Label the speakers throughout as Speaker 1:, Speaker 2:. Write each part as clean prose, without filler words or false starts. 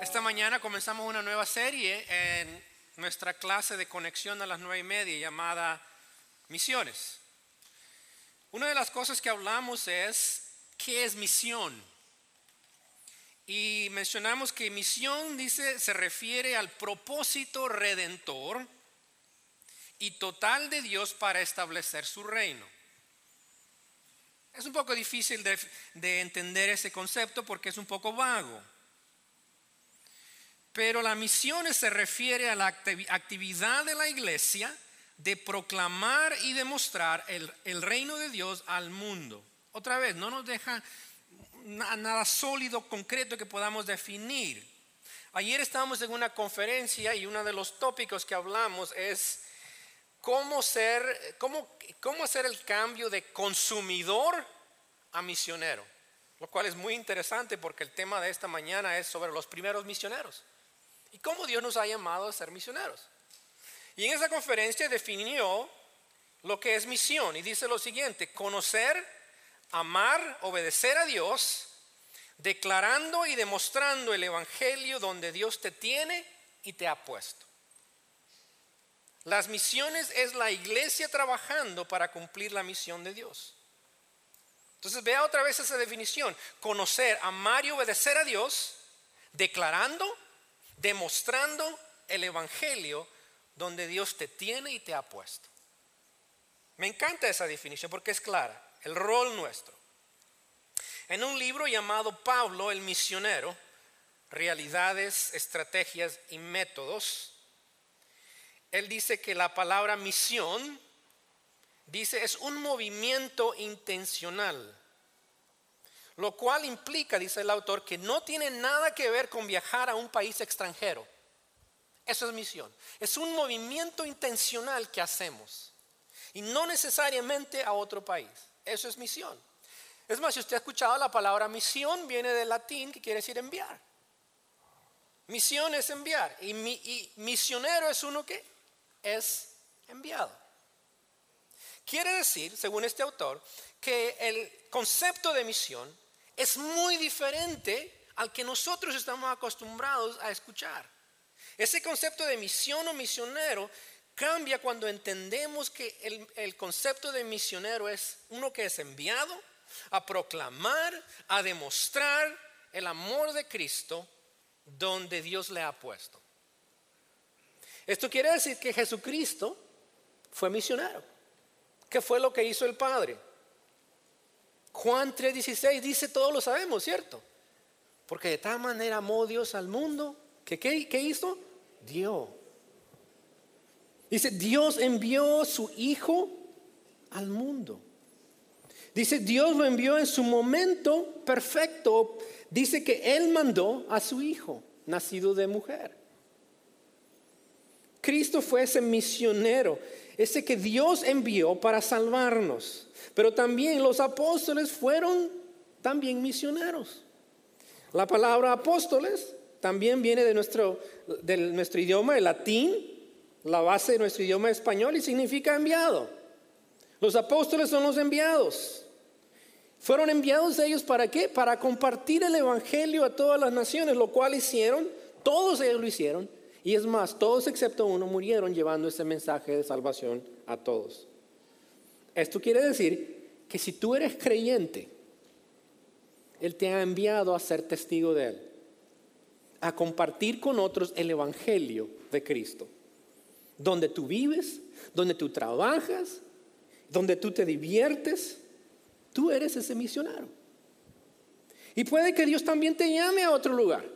Speaker 1: Esta mañana comenzamos una nueva serie en nuestra clase de conexión a las 9:30 llamada Misiones. Una de las cosas que hablamos es ¿qué es misión? Y mencionamos que misión se refiere al propósito redentor y total de Dios para establecer su reino. Es un poco difícil de entender ese concepto porque es un poco vago. Pero la misión se refiere a la actividad de la iglesia de proclamar y demostrar el reino de Dios al mundo. Otra vez, no nos deja nada sólido, concreto que podamos definir. Ayer estábamos en una conferencia y uno de los tópicos que hablamos es cómo hacer el cambio de consumidor a misionero. Lo cual es muy interesante porque el tema de esta mañana es sobre los primeros misioneros. Y cómo Dios nos ha llamado a ser misioneros. Y en esa conferencia definió lo que es misión. Y dice lo siguiente: conocer, amar, obedecer a Dios, declarando y demostrando el evangelio donde Dios te tiene y te ha puesto. Las misiones es la iglesia trabajando para cumplir la misión de Dios. Entonces vea otra vez esa definición: conocer, amar y obedecer a Dios, declarando, demostrando el evangelio donde Dios te tiene y te ha puesto. Me encanta esa definición porque es clara, el rol nuestro. En un libro llamado Pablo el misionero, realidades, estrategias y métodos, él dice que la palabra misión, es un movimiento intencional. Lo cual implica, dice el autor, que no tiene nada que ver con viajar a un país extranjero. Eso es misión. Es un movimiento intencional que hacemos. Y no necesariamente a otro país. Eso es misión. Es más, si usted ha escuchado la palabra misión, viene del latín que quiere decir enviar. Misión es enviar. Y misionero es uno que es enviado. Quiere decir, según este autor, que el concepto de misión es muy diferente al que nosotros estamos acostumbrados a escuchar. Ese concepto de misión o misionero cambia cuando entendemos que el concepto de misionero es uno que es enviado a proclamar, a demostrar el amor de Cristo donde Dios le ha puesto. Esto quiere decir que Jesucristo fue misionero. ¿Qué fue lo que hizo el Padre? Juan 3:16 dice, todos lo sabemos, ¿cierto? Porque de tal manera amó Dios al mundo, que ¿qué hizo? Dio. Dice, Dios envió su Hijo al mundo. Dice, Dios lo envió en su momento perfecto. Dice que Él mandó a su Hijo, nacido de mujer. Cristo fue ese misionero, ese que Dios envió para salvarnos. Pero también los apóstoles fueron también misioneros. La palabra apóstoles también viene de nuestro idioma, el latín, la base de nuestro idioma español, y significa enviado. Los apóstoles son los enviados. Fueron enviados ellos ¿para qué? Para compartir el evangelio a todas las naciones, lo cual hicieron, todos ellos lo hicieron. Y es más, todos excepto uno murieron llevando ese mensaje de salvación a todos. Esto quiere decir que si tú eres creyente, Él te ha enviado a ser testigo de Él, a compartir con otros el evangelio de Cristo. Donde tú vives, donde tú trabajas, donde tú te diviertes, tú eres ese misionero. Y puede que Dios también te llame a otro lugar.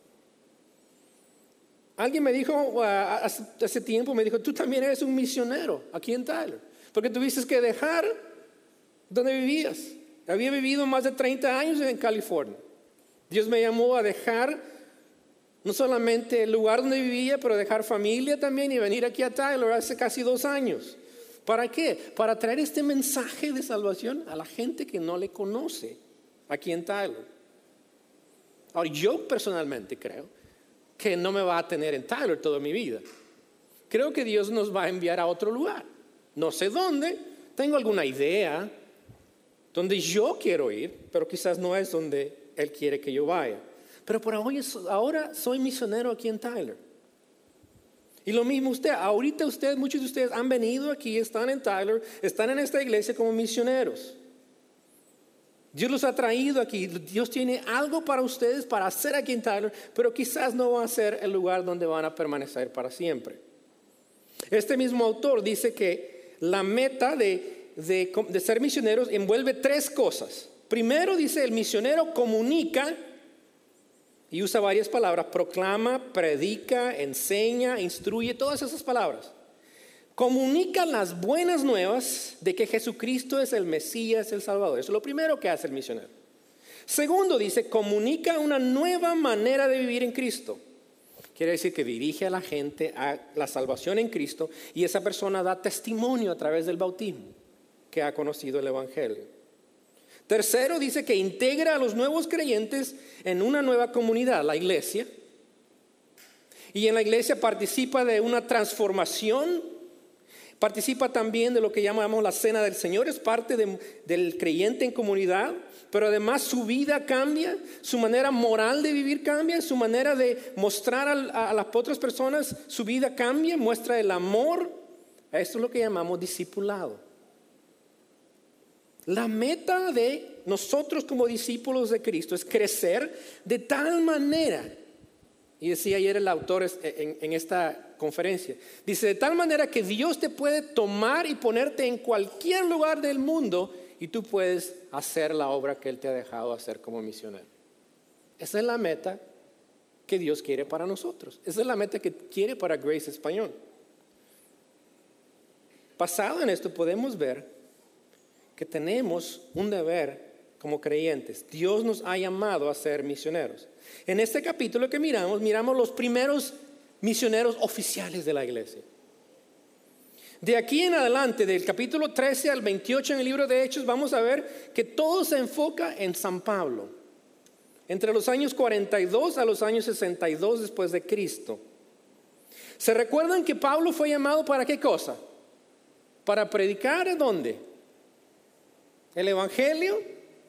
Speaker 1: Alguien me dijo hace tiempo, me dijo, tú también eres un misionero aquí en Tyler. Porque tuviste que dejar donde vivías. Había vivido más de 30 años en California. Dios me llamó a dejar no solamente el lugar donde vivía, pero dejar familia también y venir aquí a Tyler hace casi 2 años. ¿Para qué? Para traer este mensaje de salvación a la gente que no le conoce aquí en Tyler. Ahora, yo personalmente creo que no me va a tener en Tyler toda mi vida. Creo que Dios nos va a enviar a otro lugar. No sé dónde, tengo alguna idea donde yo quiero ir, pero quizás no es donde Él quiere que yo vaya.
Speaker 2: Pero por ahora soy misionero aquí en Tyler. Y lo mismo usted, ahorita muchos de ustedes han venido aquí, están en Tyler, están en esta iglesia como misioneros. Dios los ha traído aquí, Dios tiene algo para ustedes para hacer aquí en Tyler, pero quizás no va a ser el lugar donde van a permanecer para siempre. Este mismo autor dice que la meta de ser misioneros envuelve 3 cosas. Primero dice, el misionero comunica, y usa varias palabras: proclama, predica, enseña, instruye, todas esas palabras. Comunica las buenas nuevas de que Jesucristo es el Mesías, el Salvador. Eso es lo primero que hace el misionero. Segundo, dice, comunica una nueva manera de vivir en Cristo. Quiere decir que dirige a la gente a la salvación en Cristo, y esa persona da testimonio a través del bautismo que ha conocido el Evangelio. Tercero, dice que integra a los nuevos creyentes en una nueva comunidad, la iglesia. Y en la iglesia participa de una transformación, participa también de lo que llamamos la cena del Señor, es parte del creyente en comunidad, pero además su vida cambia, su manera moral de vivir cambia, su manera de mostrar a las otras personas su vida cambia, muestra el amor. Esto es lo que llamamos discipulado. La meta de nosotros como discípulos de Cristo es crecer de tal manera, y decía ayer el autor en esta conferencia, dice, de tal manera que Dios te puede tomar y ponerte en cualquier lugar del mundo y tú puedes hacer la obra que Él te ha dejado hacer como misionero. Esa es la meta que Dios quiere para nosotros. Esa es la meta que quiere para Grace Español. Basado en esto podemos ver que tenemos un deber como creyentes. Dios nos ha llamado a ser misioneros. En este capítulo que miramos los primeros misioneros oficiales de la iglesia. De aquí en adelante, del capítulo 13 al 28 en el libro de Hechos, vamos a ver que todo se enfoca en San Pablo. Entre los años 42 a los años 62 después de Cristo. ¿Se recuerdan que Pablo fue llamado para qué cosa? Para predicar, ¿dónde? El Evangelio,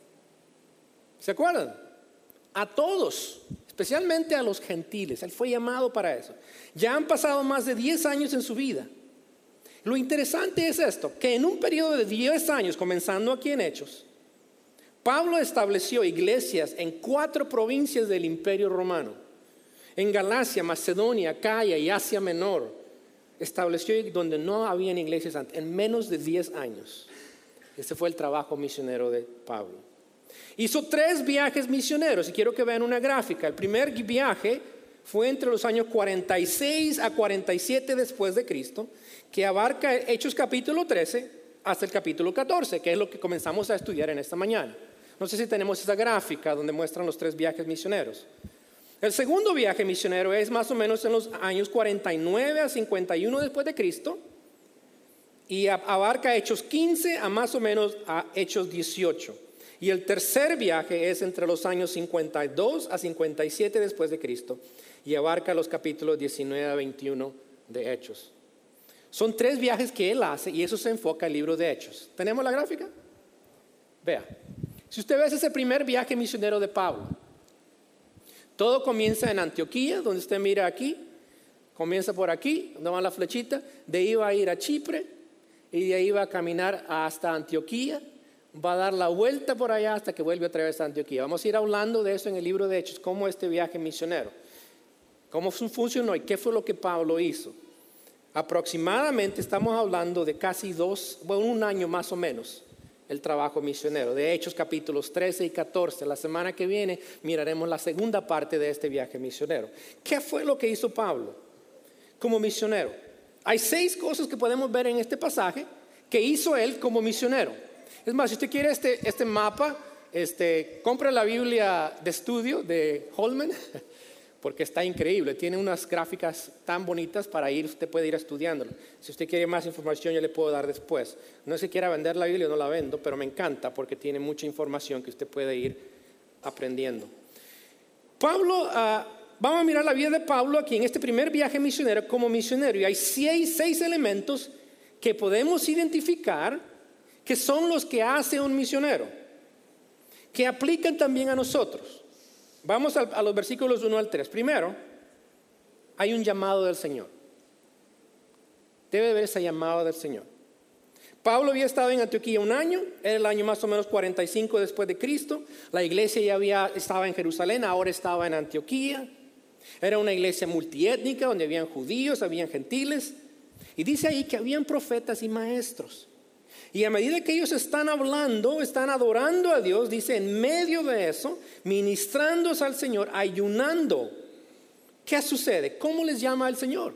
Speaker 2: ¿se acuerdan? A todos, especialmente a los gentiles. Él fue llamado para eso. Ya han pasado más de 10 años en su vida. Lo interesante es esto, que en un periodo de 10 años, comenzando aquí en Hechos, Pablo estableció iglesias en 4 provincias del Imperio Romano. En Galacia, Macedonia, Acaya y Asia Menor. Estableció donde no habían iglesias antes, en menos de 10 años. Este fue el trabajo misionero de Pablo. Hizo 3 viajes misioneros y quiero que vean una gráfica. El primer viaje fue entre los años 46 a 47 después de Cristo, que abarca Hechos capítulo 13 hasta el capítulo 14, que es lo que comenzamos a estudiar en esta mañana. No sé si tenemos esa gráfica donde muestran los 3 viajes misioneros. El segundo viaje misionero es más o menos en los años 49 a 51 después de Cristo. Y abarca Hechos 15 a más o menos a Hechos 18. Y el tercer viaje es entre los años 52 a 57 después de Cristo. Y abarca los capítulos 19 a 21 de Hechos. Son 3 viajes que él hace y eso se enfoca en el libro de Hechos. ¿Tenemos la gráfica? Vea. Si usted ve ese primer viaje misionero de Pablo. Todo comienza en Antioquía, donde usted mira aquí. Comienza por aquí, donde va la flechita. De ahí va a ir a Chipre. Y de ahí va a caminar hasta Antioquía, va a dar la vuelta por allá hasta que vuelve otra vez a Antioquía. Vamos a ir hablando de eso en el libro de Hechos, cómo este viaje misionero, cómo funcionó y qué fue lo que Pablo hizo. Aproximadamente estamos hablando de casi 1 año más o menos, el trabajo misionero. De Hechos capítulos 13 y 14, la semana que viene miraremos la segunda parte de este viaje misionero. ¿Qué fue lo que hizo Pablo como misionero? Hay 6 cosas que podemos ver en este pasaje que hizo él como misionero. Es más, si usted quiere este mapa, compre la Biblia de estudio de Holman, porque está increíble. Tiene unas gráficas tan bonitas para usted puede ir estudiándolo. Si usted quiere más información, yo le puedo dar después. No es que quiera vender la Biblia, no la vendo, pero me encanta porque tiene mucha información que usted puede ir aprendiendo. Pablo... Vamos a mirar la vida de Pablo aquí en este primer viaje misionero como misionero. Y hay 6 elementos que podemos identificar que son los que hace un misionero, que aplican también a nosotros. Vamos a los versículos 1 al 3. Primero, hay un llamado del Señor. Debe haber ese llamado del Señor. Pablo había estado en Antioquía un año, era el año más o menos 45 después de Cristo. La iglesia ya estaba en Jerusalén, ahora estaba en Antioquía. Era una iglesia multiétnica donde habían judíos, habían gentiles. Y dice ahí que habían profetas y maestros. Y a medida que ellos están hablando, están adorando a Dios, dice en medio de eso, ministrándose al Señor, ayunando. ¿Qué sucede? ¿Cómo les llama el Señor?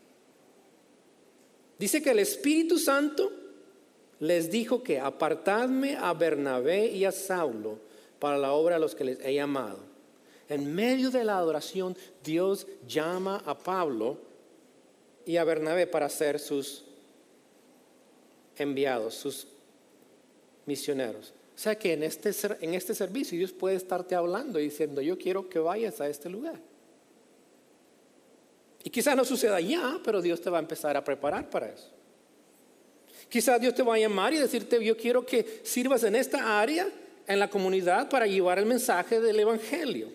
Speaker 2: Dice que el Espíritu Santo les dijo que apartadme a Bernabé y a Saulo para la obra a los que les he llamado. En medio de la adoración, Dios llama a Pablo y a Bernabé para ser sus enviados, sus misioneros. O sea que en este servicio Dios puede estarte hablando y diciendo, yo quiero que vayas a este lugar. Y quizás no suceda ya, pero Dios te va a empezar a preparar para eso. Quizás Dios te va a llamar y decirte, yo quiero que sirvas en esta área, en la comunidad, para llevar el mensaje del Evangelio.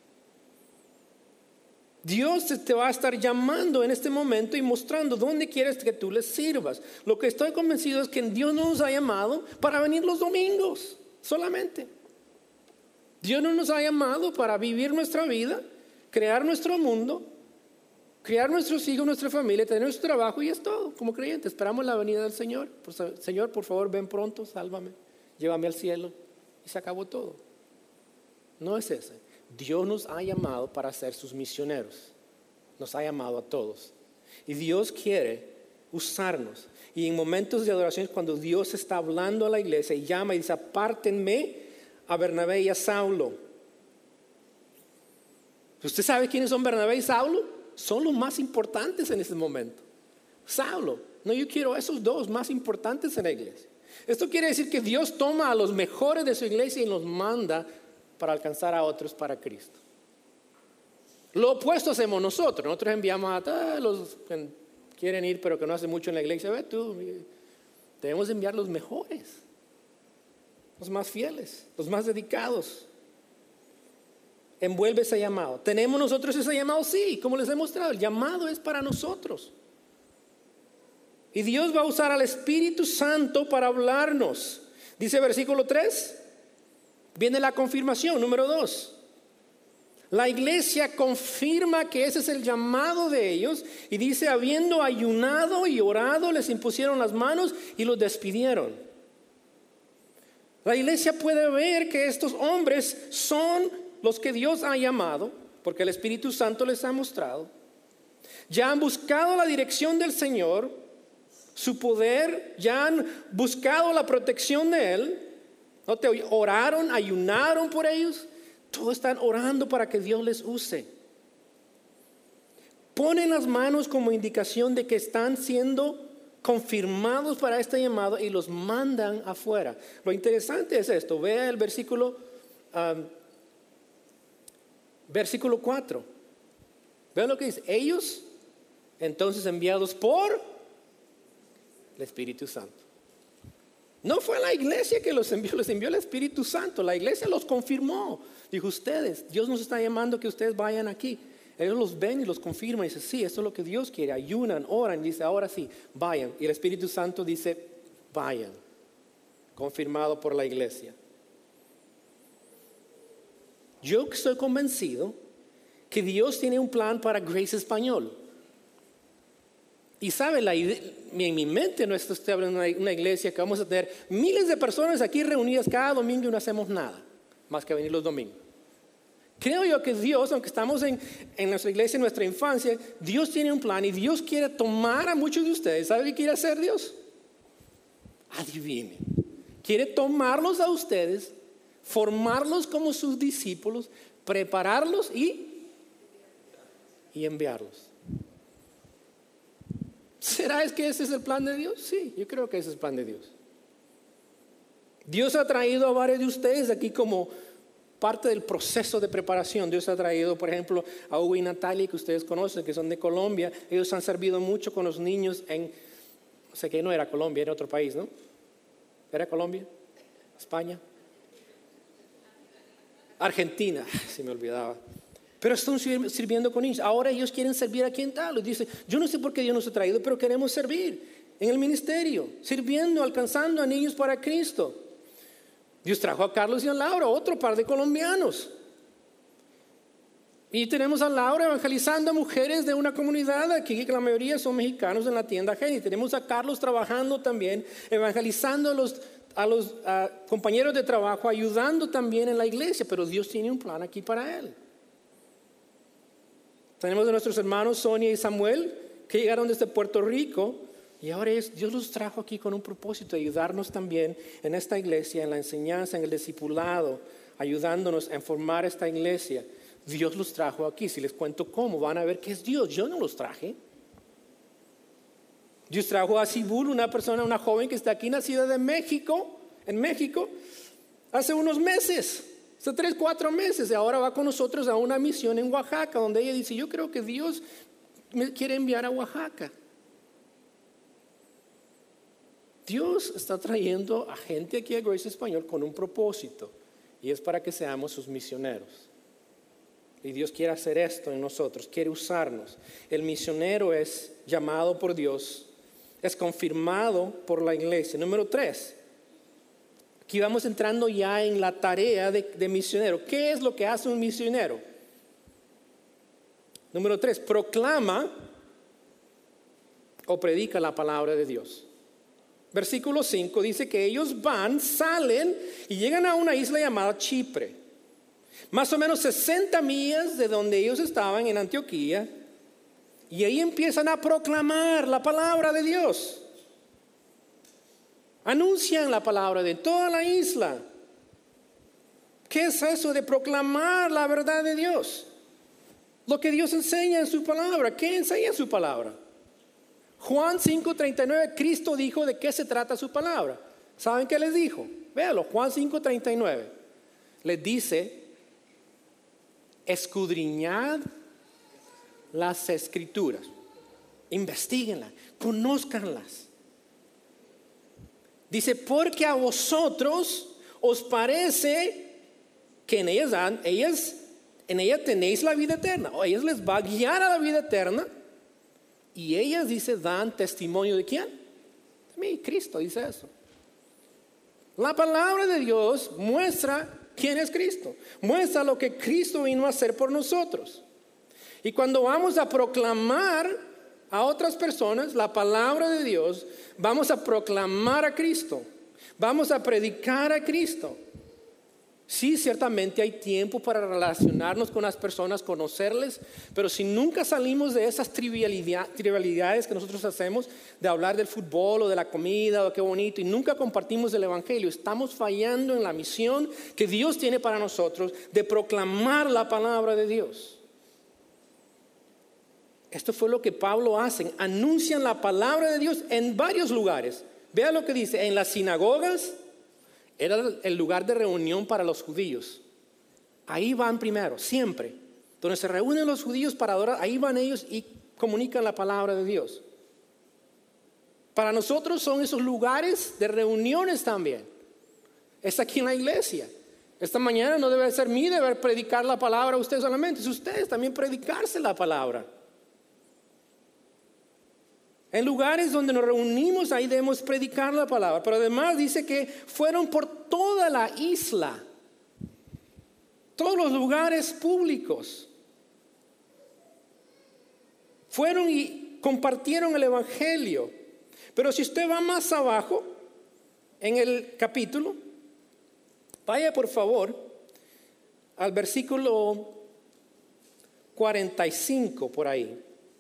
Speaker 2: Dios te va a estar llamando en este momento y mostrando dónde quieres que tú les sirvas. Lo que estoy convencido es que Dios no nos ha llamado para venir los domingos solamente. Dios no nos ha llamado para vivir nuestra vida, crear nuestro mundo, criar nuestros hijos, nuestra familia, tener nuestro trabajo y es todo. Como creyentes, esperamos la venida del Señor. Señor, por favor, ven pronto, sálvame, llévame al cielo. Y se acabó todo. No es ese. Dios nos ha llamado para ser sus misioneros. Nos ha llamado a todos. Y Dios quiere usarnos. Y en momentos de adoración, cuando Dios está hablando a la iglesia y llama y dice, apártenme a Bernabé y a Saulo. ¿Usted sabe quiénes son Bernabé y Saulo? Son los más importantes en ese momento. Saulo. No, yo quiero a esos dos más importantes en la iglesia. Esto quiere decir que Dios toma a los mejores de su iglesia y los manda para alcanzar a otros para Cristo. Lo opuesto hacemos nosotros. Nosotros enviamos a todos los que quieren ir pero que no hacen mucho en la iglesia. Ve tú, debemos enviar los mejores, los más fieles, los más dedicados. Envuelve ese llamado. ¿Tenemos nosotros ese llamado? Sí, como les he mostrado, el llamado es para nosotros. Y Dios va a usar al Espíritu Santo para hablarnos. Dice versículo 3. Viene la confirmación, número 2. La iglesia confirma que ese es el llamado de ellos y dice, habiendo ayunado y orado, les impusieron las manos y los despidieron. La iglesia puede ver que estos hombres son los que Dios ha llamado, porque el Espíritu Santo les ha mostrado. Ya han buscado la dirección del Señor, su poder, ya han buscado la protección de Él. ¿No te oraron, ayunaron por ellos? Todos están orando para que Dios les use. Ponen las manos como indicación de que están siendo confirmados para este llamado y los mandan afuera. Lo interesante es esto. Vea el versículo 4. Vean lo que dice. Ellos, entonces enviados por el Espíritu Santo. No fue la iglesia que los envió el Espíritu Santo. La iglesia los confirmó. Dijo, ustedes, Dios nos está llamando que ustedes vayan aquí. Ellos los ven y los confirman y dicen, sí, esto es lo que Dios quiere. Ayunan, oran, dice, ahora sí, vayan. Y el Espíritu Santo dice, vayan. Confirmado por la iglesia. Yo estoy convencido que Dios tiene un plan para Grace Español. Y sabe, en mi mente no estoy hablando de una iglesia que vamos a tener miles de personas aquí reunidas cada domingo y no hacemos nada más que venir los domingos. Creo yo que Dios, aunque estamos en nuestra iglesia, en nuestra infancia, Dios tiene un plan y Dios quiere tomar a muchos de ustedes. ¿Sabe qué quiere hacer Dios? Adivinen. Quiere tomarlos a ustedes, formarlos como sus discípulos, prepararlos y enviarlos. ¿Será que ese es el plan de Dios? Sí, yo creo que ese es el plan de Dios. Dios ha traído a varios de ustedes aquí como parte del proceso de preparación. Dios ha traído, por ejemplo, a Hugo y Natalia, que ustedes conocen, que son de Colombia. Ellos han servido mucho con los niños no sé qué, no era Colombia, era otro país, ¿no? ¿Era Colombia? ¿España? Argentina, se me olvidaba. Pero están sirviendo con niños. Ahora ellos quieren servir aquí en Talos. Dice, yo no sé por qué Dios nos ha traído, pero queremos servir en el ministerio, sirviendo, alcanzando a niños para Cristo. Dios trajo a Carlos y a Laura, otro par de colombianos. Y tenemos a Laura evangelizando a mujeres de una comunidad aquí, que la mayoría son mexicanos en la tienda Geni. Tenemos a Carlos trabajando también, evangelizando a los compañeros de trabajo, ayudando también en la iglesia. Pero Dios tiene un plan aquí para él. Tenemos a nuestros hermanos Sonia y Samuel, que llegaron desde Puerto Rico. Y ahora Dios los trajo aquí con un propósito, de ayudarnos también en esta iglesia, en la enseñanza, en el discipulado, ayudándonos a formar esta iglesia. Dios los trajo aquí. Si les cuento cómo, van a ver que es Dios. Yo no los traje. Dios trajo a Sibul, una persona, una joven que está aquí, nacida de México, en México, hace unos meses, hace 3, 4 meses. Y ahora va con nosotros a una misión en Oaxaca, donde ella dice, yo creo que Dios me quiere enviar a Oaxaca. Dios está trayendo a gente aquí a Grace Español con un propósito, y es para que seamos sus misioneros. Y Dios quiere hacer esto en nosotros, quiere usarnos. El misionero es llamado por Dios, es confirmado por la iglesia. Número 3, aquí vamos entrando ya en la tarea de misionero. ¿Qué es lo que hace un misionero? Número 3, proclama o predica la palabra de Dios. Versículo 5 dice que ellos salen y llegan a una isla llamada Chipre, más o menos 60 millas de donde ellos estaban en Antioquía, y ahí empiezan a proclamar la palabra de Dios. Anuncian la palabra de toda la isla. ¿Qué es eso de proclamar la verdad de Dios? Lo que Dios enseña en su palabra. ¿Qué enseña en su palabra? Juan 5:39, Cristo dijo de qué se trata su palabra. ¿Saben qué les dijo? Véalo, Juan 5:39. Les dice, escudriñad las escrituras, investíguenlas, conózcanlas. Dice, porque a vosotros os parece que en ellas tenéis la vida eterna, o ellas les va a guiar a la vida eterna. Y ellas, dice, dan testimonio ¿de quién? De mí, Cristo dice eso. La palabra de Dios muestra quién es Cristo. Muestra lo que Cristo vino a hacer por nosotros. Y cuando vamos a proclamar a otras personas la palabra de Dios, vamos a proclamar a Cristo. Vamos a predicar a Cristo. Sí, ciertamente hay tiempo para relacionarnos con las personas, conocerles, pero si nunca salimos de esas trivialidades que nosotros hacemos, de hablar del fútbol o de la comida o qué bonito, y nunca compartimos el evangelio, estamos fallando en la misión que Dios tiene para nosotros de proclamar la palabra de Dios. Esto fue lo que Pablo hace, anuncian la palabra de Dios en varios lugares. Vea lo que dice, en las sinagogas. Era el lugar de reunión para los judíos. Ahí van primero, siempre. Donde se reúnen los judíos para adorar, ahí van ellos y comunican la palabra de Dios. Para nosotros son esos lugares de reuniones también. Es aquí en la iglesia. Esta mañana no debe ser mi deber predicar la palabra a ustedes solamente, es ustedes también predicarse la palabra. En lugares donde nos reunimos, ahí debemos predicar la palabra. Pero además dice que fueron por toda la isla, todos los lugares públicos. Fueron y compartieron el evangelio. Pero si usted va más abajo en el capítulo, vaya por favor al versículo 45 por ahí.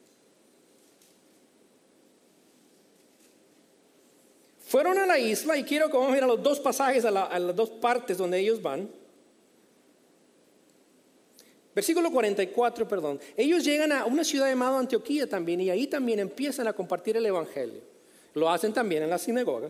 Speaker 2: Fueron a la isla, y quiero que vamos a ir a los dos pasajes, a las dos partes donde ellos van. Versículo 44, perdón. Ellos llegan a una ciudad llamada Antioquía también, y ahí también empiezan a compartir el evangelio. Lo hacen también en las sinagogas.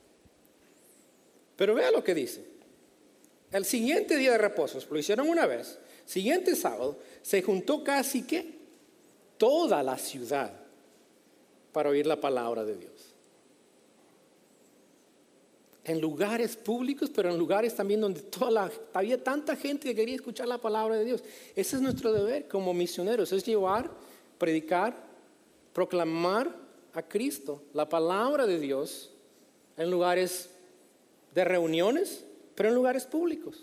Speaker 2: Pero vea lo que dice. El siguiente día de reposo, lo hicieron una vez. Siguiente sábado, se juntó casi que toda la ciudad para oír la palabra de Dios. en lugares públicos, pero en lugares también donde había tanta gente que quería escuchar la palabra de Dios. Ese es nuestro deber como misioneros, es llevar, predicar, proclamar a Cristo, la palabra de Dios, en lugares de reuniones, pero en lugares públicos.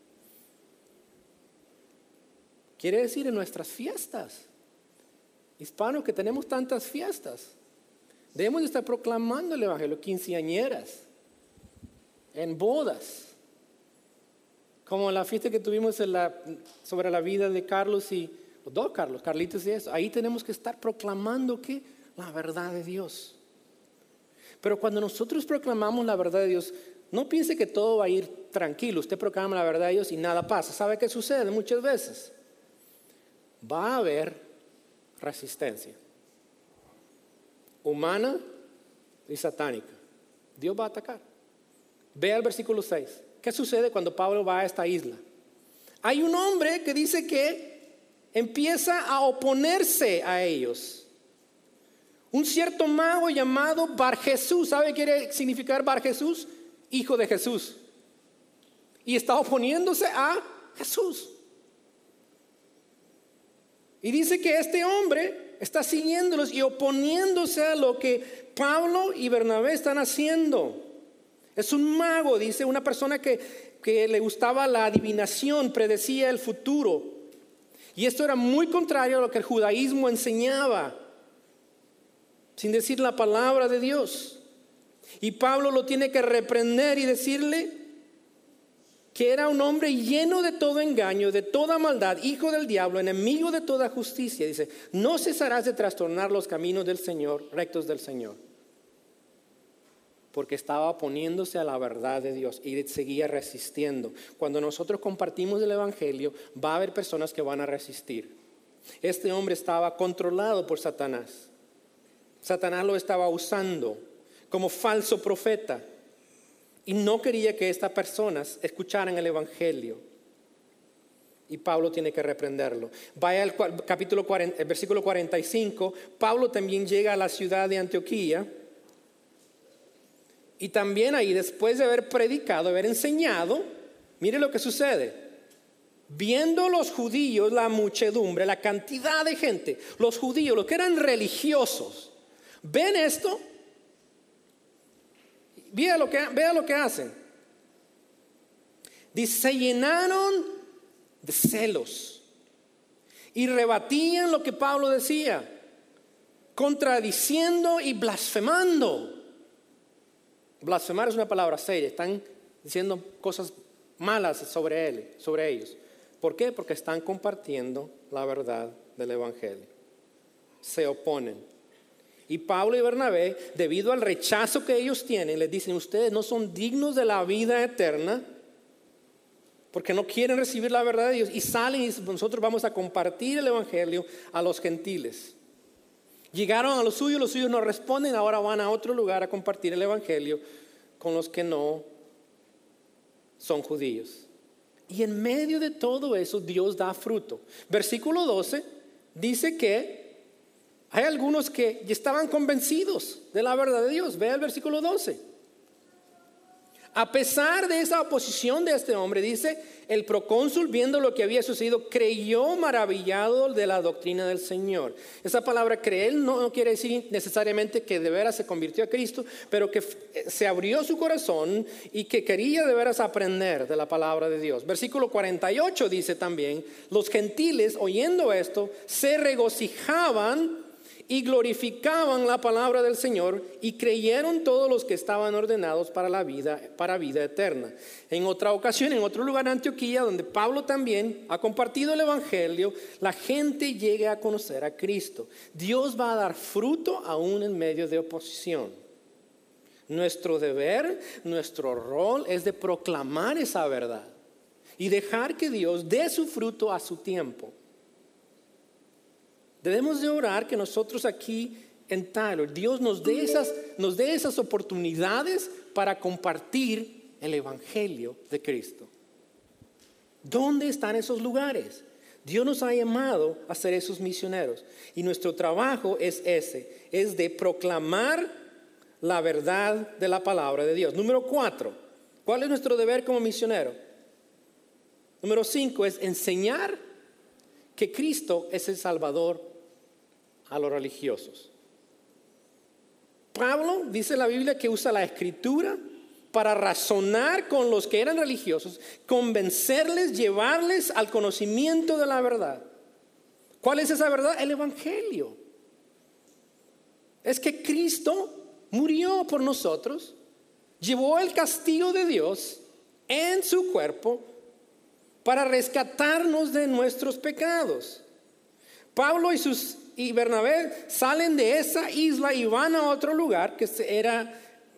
Speaker 2: Quiere decir en nuestras fiestas. Hispanos que tenemos tantas fiestas, debemos de estar proclamando el evangelio, quinceañeras, en bodas, como la fiesta que tuvimos sobre la vida de Carlos y los dos Carlitos y eso. Ahí tenemos que estar proclamando que la verdad de Dios. Pero cuando nosotros proclamamos la verdad de Dios, no piense que todo va a ir tranquilo. Usted proclama la verdad de Dios y nada pasa. ¿Sabe qué sucede muchas veces? Va a haber resistencia humana y satánica. Dios va a atacar. Vea el versículo 6. ¿Qué sucede cuando Pablo va a esta isla? Hay un hombre que dice que empieza a oponerse a ellos. Un cierto mago llamado Bar Jesús. ¿Sabe qué quiere significar Bar Jesús? Hijo de Jesús. Y está oponiéndose a Jesús. Y dice que este hombre está siguiéndolos y oponiéndose a lo que Pablo y Bernabé están haciendo. Es un mago, dice, una persona que le gustaba la adivinación, predecía el futuro. Y esto era muy contrario a lo que el judaísmo enseñaba, sin decir la palabra de Dios. Y Pablo lo tiene que reprender y decirle que era un hombre lleno de todo engaño, de toda maldad, hijo del diablo, enemigo de toda justicia. Dice, no cesarás de trastornar los caminos del Señor, rectos del Señor. Porque estaba oponiéndose a la verdad de Dios y seguía resistiendo. Cuando nosotros compartimos el evangelio, va a haber personas que van a resistir. Este hombre estaba controlado por Satanás. Satanás lo estaba usando como falso profeta y no quería que estas personas escucharan el evangelio. Y Pablo tiene que reprenderlo. Vaya al capítulo 40, el versículo 45. Pablo también llega a la ciudad de Antioquía. Y también ahí, después de haber predicado, haber enseñado, mire lo que sucede. Viendo los judíos, la muchedumbre, la cantidad de gente, los judíos, los que eran religiosos, ven esto, vea lo que hacen. Dice, se llenaron de celos y rebatían lo que Pablo decía, contradiciendo y blasfemando. Blasfemar es una palabra seria. Están diciendo cosas malas sobre ellos. ¿Por qué? Porque están compartiendo la verdad del evangelio. Se oponen. Y Pablo y Bernabé, debido al rechazo que ellos tienen, les dicen, ustedes no son dignos de la vida eterna porque no quieren recibir la verdad de Dios. Y salen y dicen, nosotros vamos a compartir el evangelio a los gentiles. Llegaron a los suyos no responden, ahora van a otro lugar a compartir el evangelio con los que no son judíos. Y en medio de todo eso Dios da fruto. Versículo 12 dice que hay algunos que ya estaban convencidos de la verdad de Dios. Vea el versículo 12. A pesar de esa oposición de este hombre, dice, el procónsul, viendo lo que había sucedido, creyó maravillado de la doctrina del Señor. Esa palabra creer no quiere decir necesariamente que de veras se convirtió a Cristo, pero que se abrió su corazón y que quería de veras aprender de la palabra de Dios. Versículo 48 dice también, los gentiles oyendo esto se regocijaban y glorificaban la palabra del Señor y creyeron todos los que estaban ordenados para vida eterna. En otra ocasión, en otro lugar de Antioquía, donde Pablo también ha compartido el evangelio, la gente llega a conocer a Cristo. Dios va a dar fruto aún en medio de oposición. Nuestro deber, nuestro rol es de proclamar esa verdad y dejar que Dios dé su fruto a su tiempo. Debemos de orar que nosotros aquí en Tyler, Dios nos dé esas oportunidades para compartir el evangelio de Cristo. ¿Dónde están esos lugares? Dios nos ha llamado a ser esos misioneros. Y nuestro trabajo es ese, es de proclamar la verdad de la palabra de Dios. Número 4, ¿cuál es nuestro deber como misionero? Número 5 es enseñar que Cristo es el Salvador a los religiosos. Pablo dice en la Biblia que usa la Escritura para razonar con los que eran religiosos, convencerles, llevarles al conocimiento de la verdad. ¿Cuál es esa verdad? El Evangelio. Es que Cristo murió por nosotros, llevó el castigo de Dios en su cuerpo para rescatarnos de nuestros pecados. Pablo y Bernabé salen de esa isla y van a otro lugar que era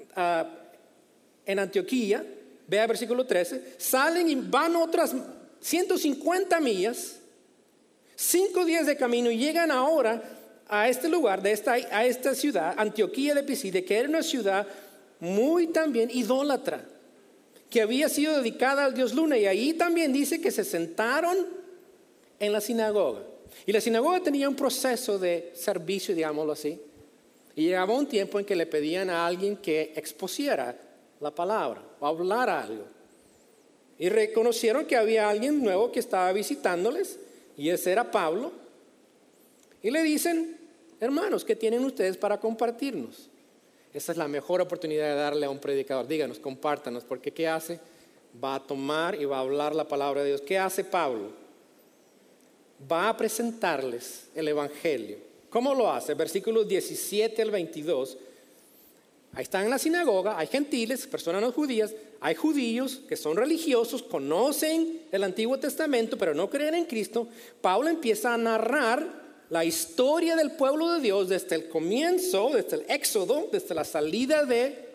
Speaker 2: en Antioquía. Vea versículo 13. Salen y van otras 150 millas, 5 días de camino, y llegan ahora a este lugar, a esta ciudad, Antioquía de Pisidia, que era una ciudad muy también idólatra, que había sido dedicada al dios Luna. Y ahí también dice que se sentaron en la sinagoga. Y la sinagoga tenía un proceso de servicio, digámoslo así. Y llegaba un tiempo en que le pedían a alguien que expusiera la palabra o hablara algo. Y reconocieron que había alguien nuevo que estaba visitándoles, y ese era Pablo. Y le dicen: hermanos, ¿qué tienen ustedes para compartirnos? Esa es la mejor oportunidad de darle a un predicador. Díganos, compártanos, porque ¿qué hace? Va a tomar y va a hablar la palabra de Dios. ¿Qué hace Pablo? Va a presentarles el Evangelio. ¿Cómo lo hace? Versículos 17 al 22. Ahí están en la sinagoga, hay gentiles, personas no judías, hay judíos que son religiosos, conocen el Antiguo Testamento, pero no creen en Cristo. Pablo empieza a narrar la historia del pueblo de Dios desde el comienzo, desde el Éxodo, desde la salida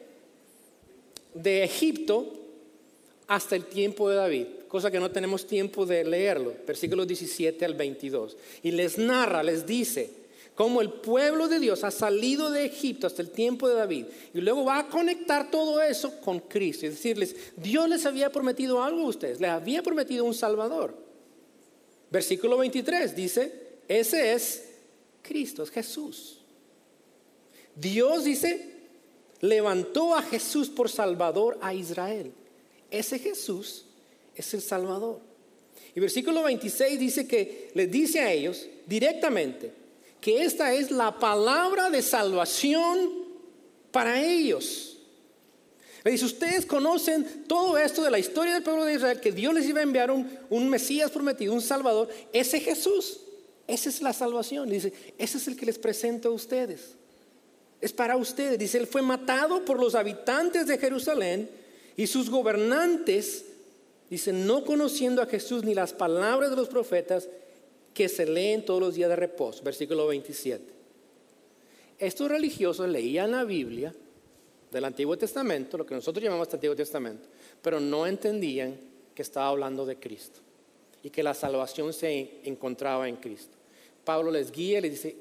Speaker 2: de Egipto hasta el tiempo de David, cosa que no tenemos tiempo de leerlo, versículos 17 al 22. Y les narra, les dice cómo el pueblo de Dios ha salido de Egipto hasta el tiempo de David. Y luego va a conectar todo eso con Cristo y decirles: Dios les había prometido algo a ustedes, les había prometido un Salvador. Versículo 23 dice: ese es Cristo, es Jesús. Dios, dice, levantó a Jesús por Salvador a Israel. Ese Jesús es el Salvador. Y versículo 26 dice que les dice a ellos directamente que esta es la palabra de salvación para ellos. Le dice: ustedes conocen todo esto de la historia del pueblo de Israel, que Dios les iba a enviar un Mesías prometido, un Salvador. Ese Jesús, esa es la salvación. Dice: ese es el que les presento a ustedes. Es para ustedes. Dice: él fue matado por los habitantes de Jerusalén y sus gobernantes, dice, no conociendo a Jesús ni las palabras de los profetas que se leen todos los días de reposo. Versículo 27. Estos religiosos leían la Biblia del Antiguo Testamento, lo que nosotros llamamos Antiguo Testamento, pero no entendían que estaba hablando de Cristo y que la salvación se encontraba en Cristo. Pablo les guía y les dice: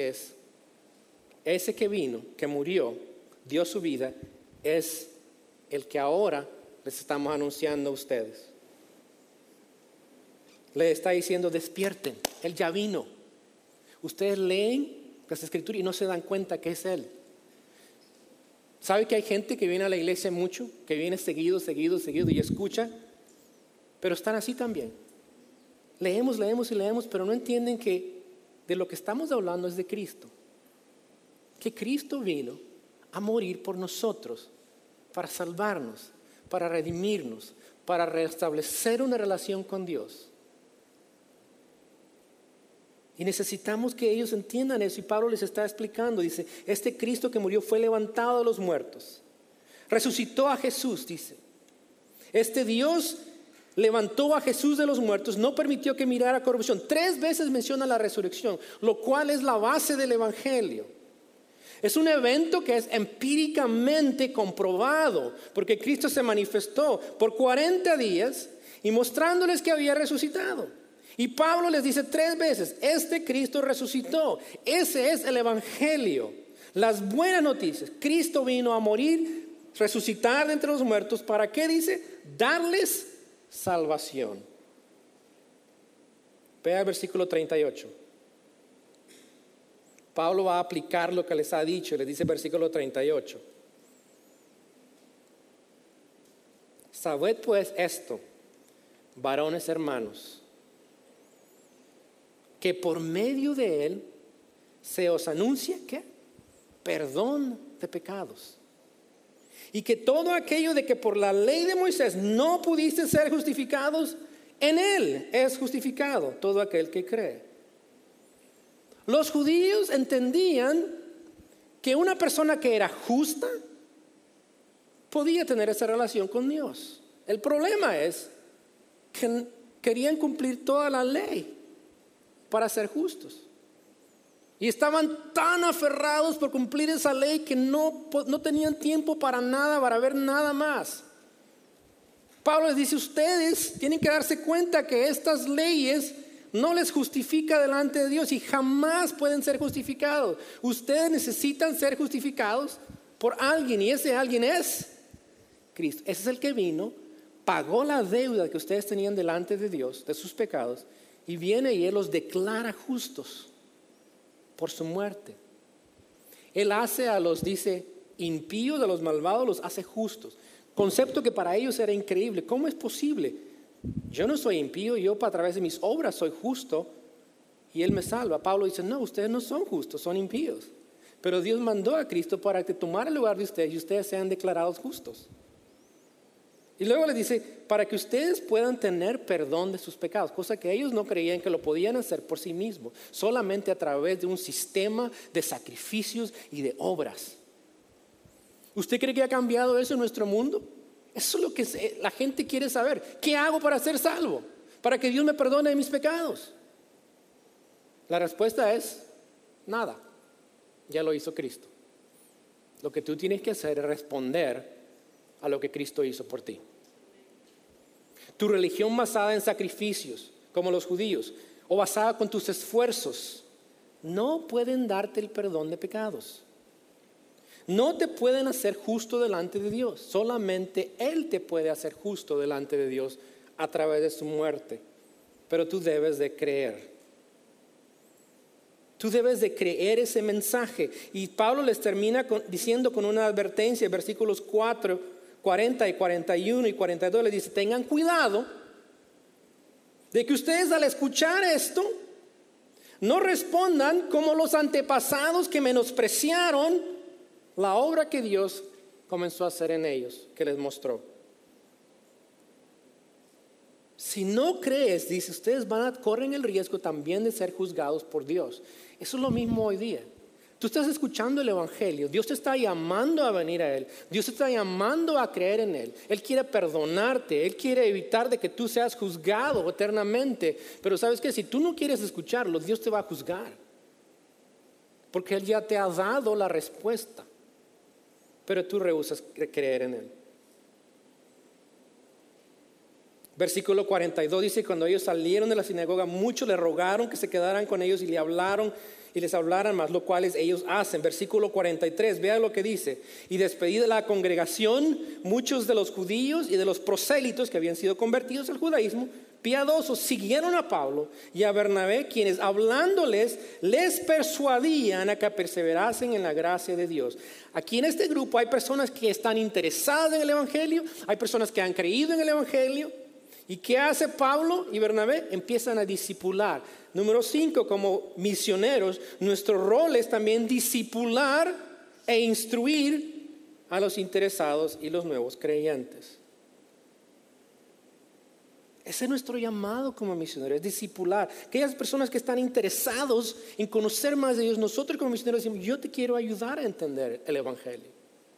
Speaker 2: ese que vino, que murió, dio su vida, es el que ahora les estamos anunciando a ustedes. Le está diciendo: despierten, Él ya vino. Ustedes leen las Escrituras y no se dan cuenta que es Él. ¿Sabe que hay gente que viene a la iglesia mucho, que viene seguido y escucha? Pero están así también. Leemos, pero no entienden que de lo que estamos hablando es de Cristo. Que Cristo vino a morir por nosotros, para salvarnos, para redimirnos, para restablecer una relación con Dios. Y necesitamos que ellos entiendan eso. Y Pablo les está explicando. Dice: este Cristo que murió fue levantado de los muertos. Resucitó a Jesús, dice. Este Dios levantó a Jesús de los muertos, no permitió que mirara corrupción. 3 veces menciona la resurrección, lo cual es la base del Evangelio. Es un evento que es empíricamente comprobado, porque Cristo se manifestó por 40 días y mostrándoles que había resucitado. Y Pablo les dice 3 veces: este Cristo resucitó. Ese es el Evangelio, las buenas noticias. Cristo vino a morir, resucitar de entre los muertos. ¿Para qué? Dice: darles salvación. Vea el versículo 38. Pablo va a aplicar lo que les ha dicho. Les dice versículo 38. Sabed pues esto, varones hermanos, que por medio de él se os anuncia, ¿qué? Perdón de pecados. Y que todo aquello de que por la ley de Moisés no pudiste ser justificados, en él es justificado todo aquel que cree. Los judíos entendían que una persona que era justa podía tener esa relación con Dios. El problema es que querían cumplir toda la ley para ser justos. Y estaban tan aferrados por cumplir esa ley que no tenían tiempo para nada, para ver nada más. Pablo les dice, ustedes tienen que darse cuenta que estas leyes no les justifica delante de Dios y jamás pueden ser justificados. Ustedes necesitan ser justificados por alguien y ese alguien es Cristo. Ese es el que vino, pagó la deuda que ustedes tenían delante de Dios, de sus pecados, y viene y Él los declara justos por su muerte. Él hace a los, dice, impíos, a los malvados, los hace justos. Concepto que para ellos era increíble. ¿Cómo es posible? Yo no soy impío, yo a través de mis obras soy justo y Él me salva. Pablo dice, no, ustedes no son justos, son impíos. Pero Dios mandó a Cristo para que tomara el lugar de ustedes y ustedes sean declarados justos. Y luego le dice, para que ustedes puedan tener perdón de sus pecados, cosa que ellos no creían que lo podían hacer por sí mismos, solamente a través de un sistema de sacrificios y de obras. ¿Usted cree que ha cambiado eso en nuestro mundo? Eso es lo que la gente quiere saber. ¿Qué hago para ser salvo? Para que Dios me perdone de mis pecados. La respuesta es nada. Ya lo hizo Cristo. Lo que tú tienes que hacer es responder a lo que Cristo hizo por ti. Tu religión basada en sacrificios, como los judíos, o basada con tus esfuerzos, no pueden darte el perdón de pecados. No te pueden hacer justo delante de Dios. Solamente Él te puede hacer justo delante de Dios a través de su muerte. Pero tú debes de creer. Tú debes de creer ese mensaje. Y Pablo les termina diciendo con una advertencia, versículos 4, 40 y 41 y 42, les dice, tengan cuidado de que ustedes al escuchar esto no respondan como los antepasados que menospreciaron la obra que Dios comenzó a hacer en ellos, que les mostró. Si no crees, dice, ustedes corren el riesgo también de ser juzgados por Dios. Eso es lo mismo hoy día. Tú estás escuchando el Evangelio, Dios te está llamando a venir a Él, Dios te está llamando a creer en Él. Él quiere perdonarte, Él quiere evitar de que tú seas juzgado eternamente. Pero ¿sabes qué? Si tú no quieres escucharlo, Dios te va a juzgar. Porque Él ya te ha dado la respuesta. Pero tú rehusas creer en Él. Versículo 42 dice, cuando ellos salieron de la sinagoga, muchos le rogaron que se quedaran con ellos y les hablaran más, lo cual ellos hacen. Versículo 43, vea lo que dice. Y despedida la congregación, muchos de los judíos y de los prosélitos que habían sido convertidos al judaísmo, piadosos, siguieron a Pablo y a Bernabé, quienes hablándoles les persuadían a que perseverasen en la gracia de Dios. Aquí en este grupo hay personas que están interesadas en el Evangelio, hay personas que han creído en el Evangelio. ¿Y qué hace Pablo y Bernabé? Empiezan a discipular. Número 5, como misioneros, nuestro rol es también discipular e instruir a los interesados y los nuevos creyentes. Ese es nuestro llamado como misioneros, es discipular. Aquellas personas que están interesados en conocer más de Dios, nosotros como misioneros decimos, yo te quiero ayudar a entender el Evangelio.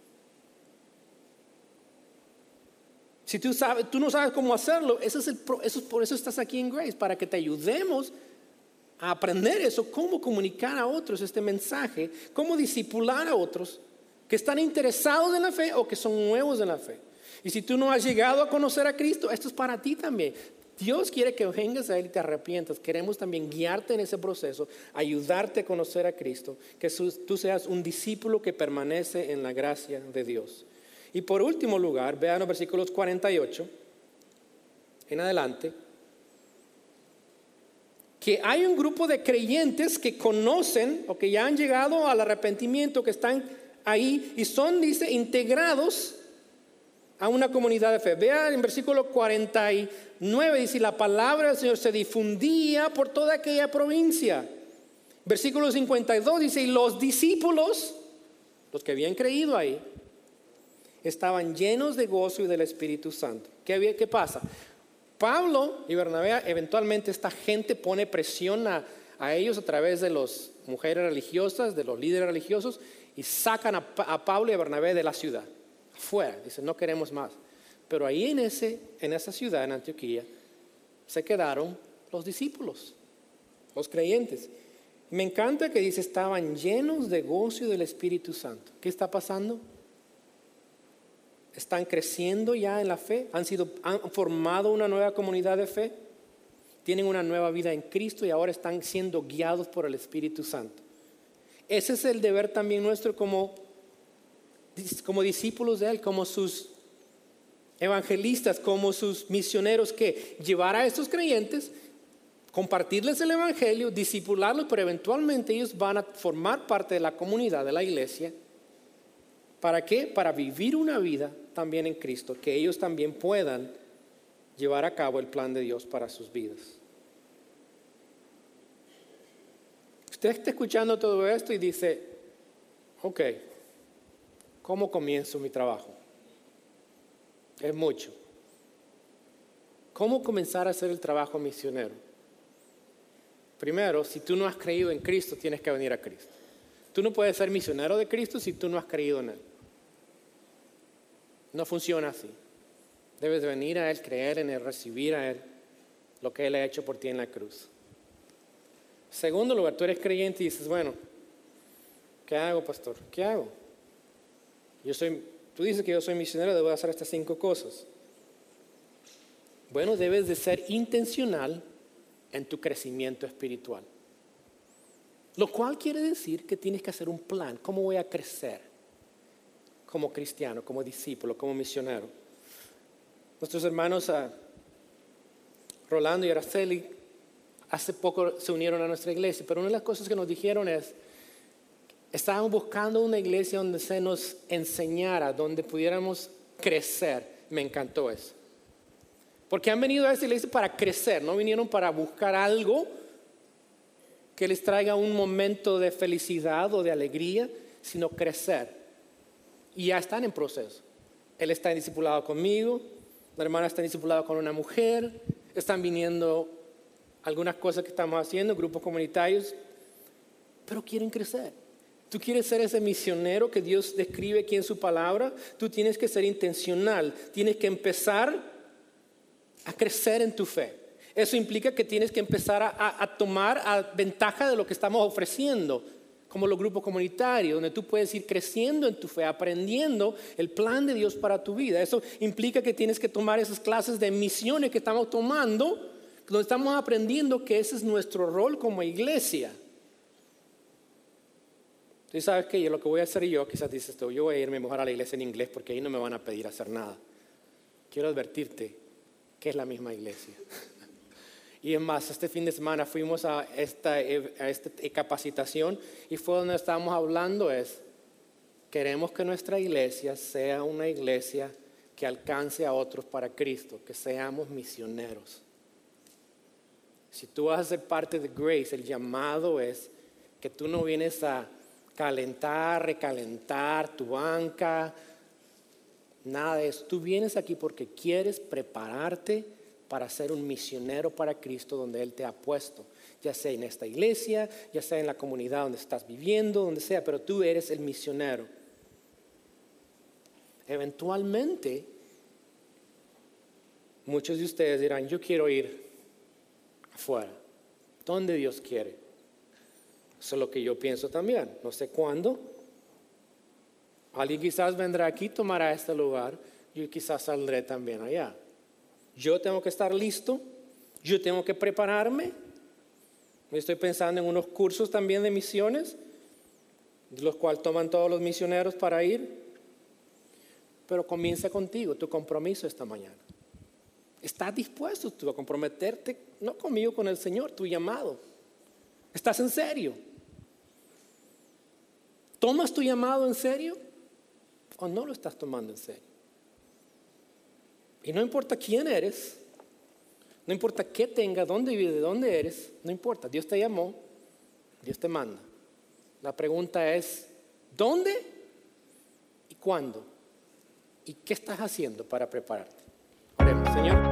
Speaker 2: Si tú no sabes cómo hacerlo, por eso estás aquí en Grace, para que te ayudemos a aprender eso, cómo comunicar a otros este mensaje, cómo discipular a otros que están interesados en la fe o que son nuevos en la fe. Y si tú no has llegado a conocer a Cristo, esto es para ti también. Dios quiere que vengas a Él y te arrepientas. Queremos también guiarte en ese proceso, ayudarte a conocer a Cristo, que tú seas un discípulo que permanece en la gracia de Dios. Y por último lugar, vean los versículos 48 en adelante. que hay un grupo de creyentes que conocen o que ya han llegado al arrepentimiento, que están ahí y son, dice, integrados a una comunidad de fe. Vean en versículo 49, dice, la palabra del Señor se difundía por toda aquella provincia. Versículo 52 dice, y los discípulos, los que habían creído ahí, estaban llenos de gozo y del Espíritu Santo. ¿Qué pasa? Pablo y Bernabé, eventualmente esta gente pone presión a ellos a través de las mujeres religiosas, de los líderes religiosos, y sacan a Pablo y a Bernabé de la ciudad, fuera. Dicen, no queremos más. Pero ahí en esa ciudad, en Antioquía, se quedaron los discípulos, los creyentes. Me encanta que dice, estaban llenos de gozo y del Espíritu Santo. ¿Qué está pasando? ¿Están creciendo ya en la fe? ¿Han formado una nueva comunidad de fe? ¿Tienen una nueva vida en Cristo y ahora están siendo guiados por el Espíritu Santo? Ese es el deber también nuestro como discípulos de Él, como sus evangelistas, como sus misioneros, que llevar a estos creyentes, compartirles el evangelio, discipularlos, pero eventualmente ellos van a formar parte de la comunidad de la iglesia. ¿Para qué? Para vivir una vida también en Cristo, que ellos también puedan llevar a cabo el plan de Dios para sus vidas. Usted está escuchando todo esto y dice, ok, ¿cómo comienzo mi trabajo? Es mucho. ¿Cómo comenzar a hacer el trabajo misionero? Primero, si tú no has creído en Cristo, tienes que venir a Cristo. Tú no puedes ser misionero de Cristo si tú no has creído en Él. No funciona así. Debes venir a Él, creer en Él, recibir a Él lo que Él ha hecho por ti en la cruz. Segundo lugar, tú eres creyente y dices, bueno, ¿qué hago, pastor? ¿Qué hago? Tú dices que yo soy misionero, debo hacer estas 5 cosas. Bueno, debes de ser intencional en tu crecimiento espiritual. Lo cual quiere decir que tienes que hacer un plan. ¿Cómo voy a crecer? Como cristiano, como discípulo, como misionero. Nuestros hermanos Rolando y Araceli hace poco se unieron a nuestra iglesia, pero una de las cosas que nos dijeron es, estábamos buscando una iglesia donde se nos enseñara, donde pudiéramos crecer. Me encantó eso. Porque han venido a esta iglesia para crecer, no vinieron para buscar algo que les traiga un momento de felicidad o de alegría, sino crecer. Y ya están en proceso. Él está en discipulado conmigo, la hermana está en discipulado con una mujer, están viniendo algunas cosas que estamos haciendo, grupos comunitarios, pero quieren crecer. Tú quieres ser ese misionero que Dios describe aquí en su palabra, tú tienes que ser intencional, tienes que empezar a crecer en tu fe. Eso implica que tienes que empezar a tomar ventaja de lo que estamos ofreciendo, como los grupos comunitarios, donde tú puedes ir creciendo en tu fe, aprendiendo el plan de Dios para tu vida. Eso implica que tienes que tomar esas clases de misiones que estamos tomando, donde estamos aprendiendo que ese es nuestro rol como iglesia. Tú sabes que lo que voy a hacer yo, quizás dices tú, yo voy a irme mejor a la iglesia en inglés porque ahí no me van a pedir hacer nada. Quiero advertirte que es la misma iglesia. Y es más, este fin de semana fuimos a esta capacitación y fue donde estábamos hablando queremos que nuestra iglesia sea una iglesia que alcance a otros para Cristo, que seamos misioneros. Si tú vas a ser parte de Grace, el llamado es que tú no vienes a calentar, recalentar tu banca, nada de eso. Tú vienes aquí porque quieres prepararte para ser un misionero para Cristo donde Él te ha puesto, ya sea en esta iglesia, ya sea en la comunidad donde estás viviendo, donde sea, pero tú eres el misionero. Eventualmente, muchos de ustedes dirán, yo quiero ir afuera, donde Dios quiere. Eso es lo que yo pienso también, no sé cuándo. Alguien quizás vendrá aquí, tomará este lugar, yo quizás saldré también allá. Yo tengo que estar listo, yo tengo que prepararme. Estoy pensando en unos cursos también de misiones, los cuales toman todos los misioneros para ir. Pero comienza contigo, tu compromiso esta mañana. ¿Estás dispuesto tú a comprometerte, no conmigo, con el Señor, tu llamado? ¿Estás en serio? ¿Tomas tu llamado en serio o no lo estás tomando en serio? Y no importa quién eres, no importa qué tengas, dónde vives, de dónde eres, no importa. Dios te llamó, Dios te manda. La pregunta es, ¿dónde y cuándo? ¿Y qué estás haciendo para prepararte? Oremos, Señor.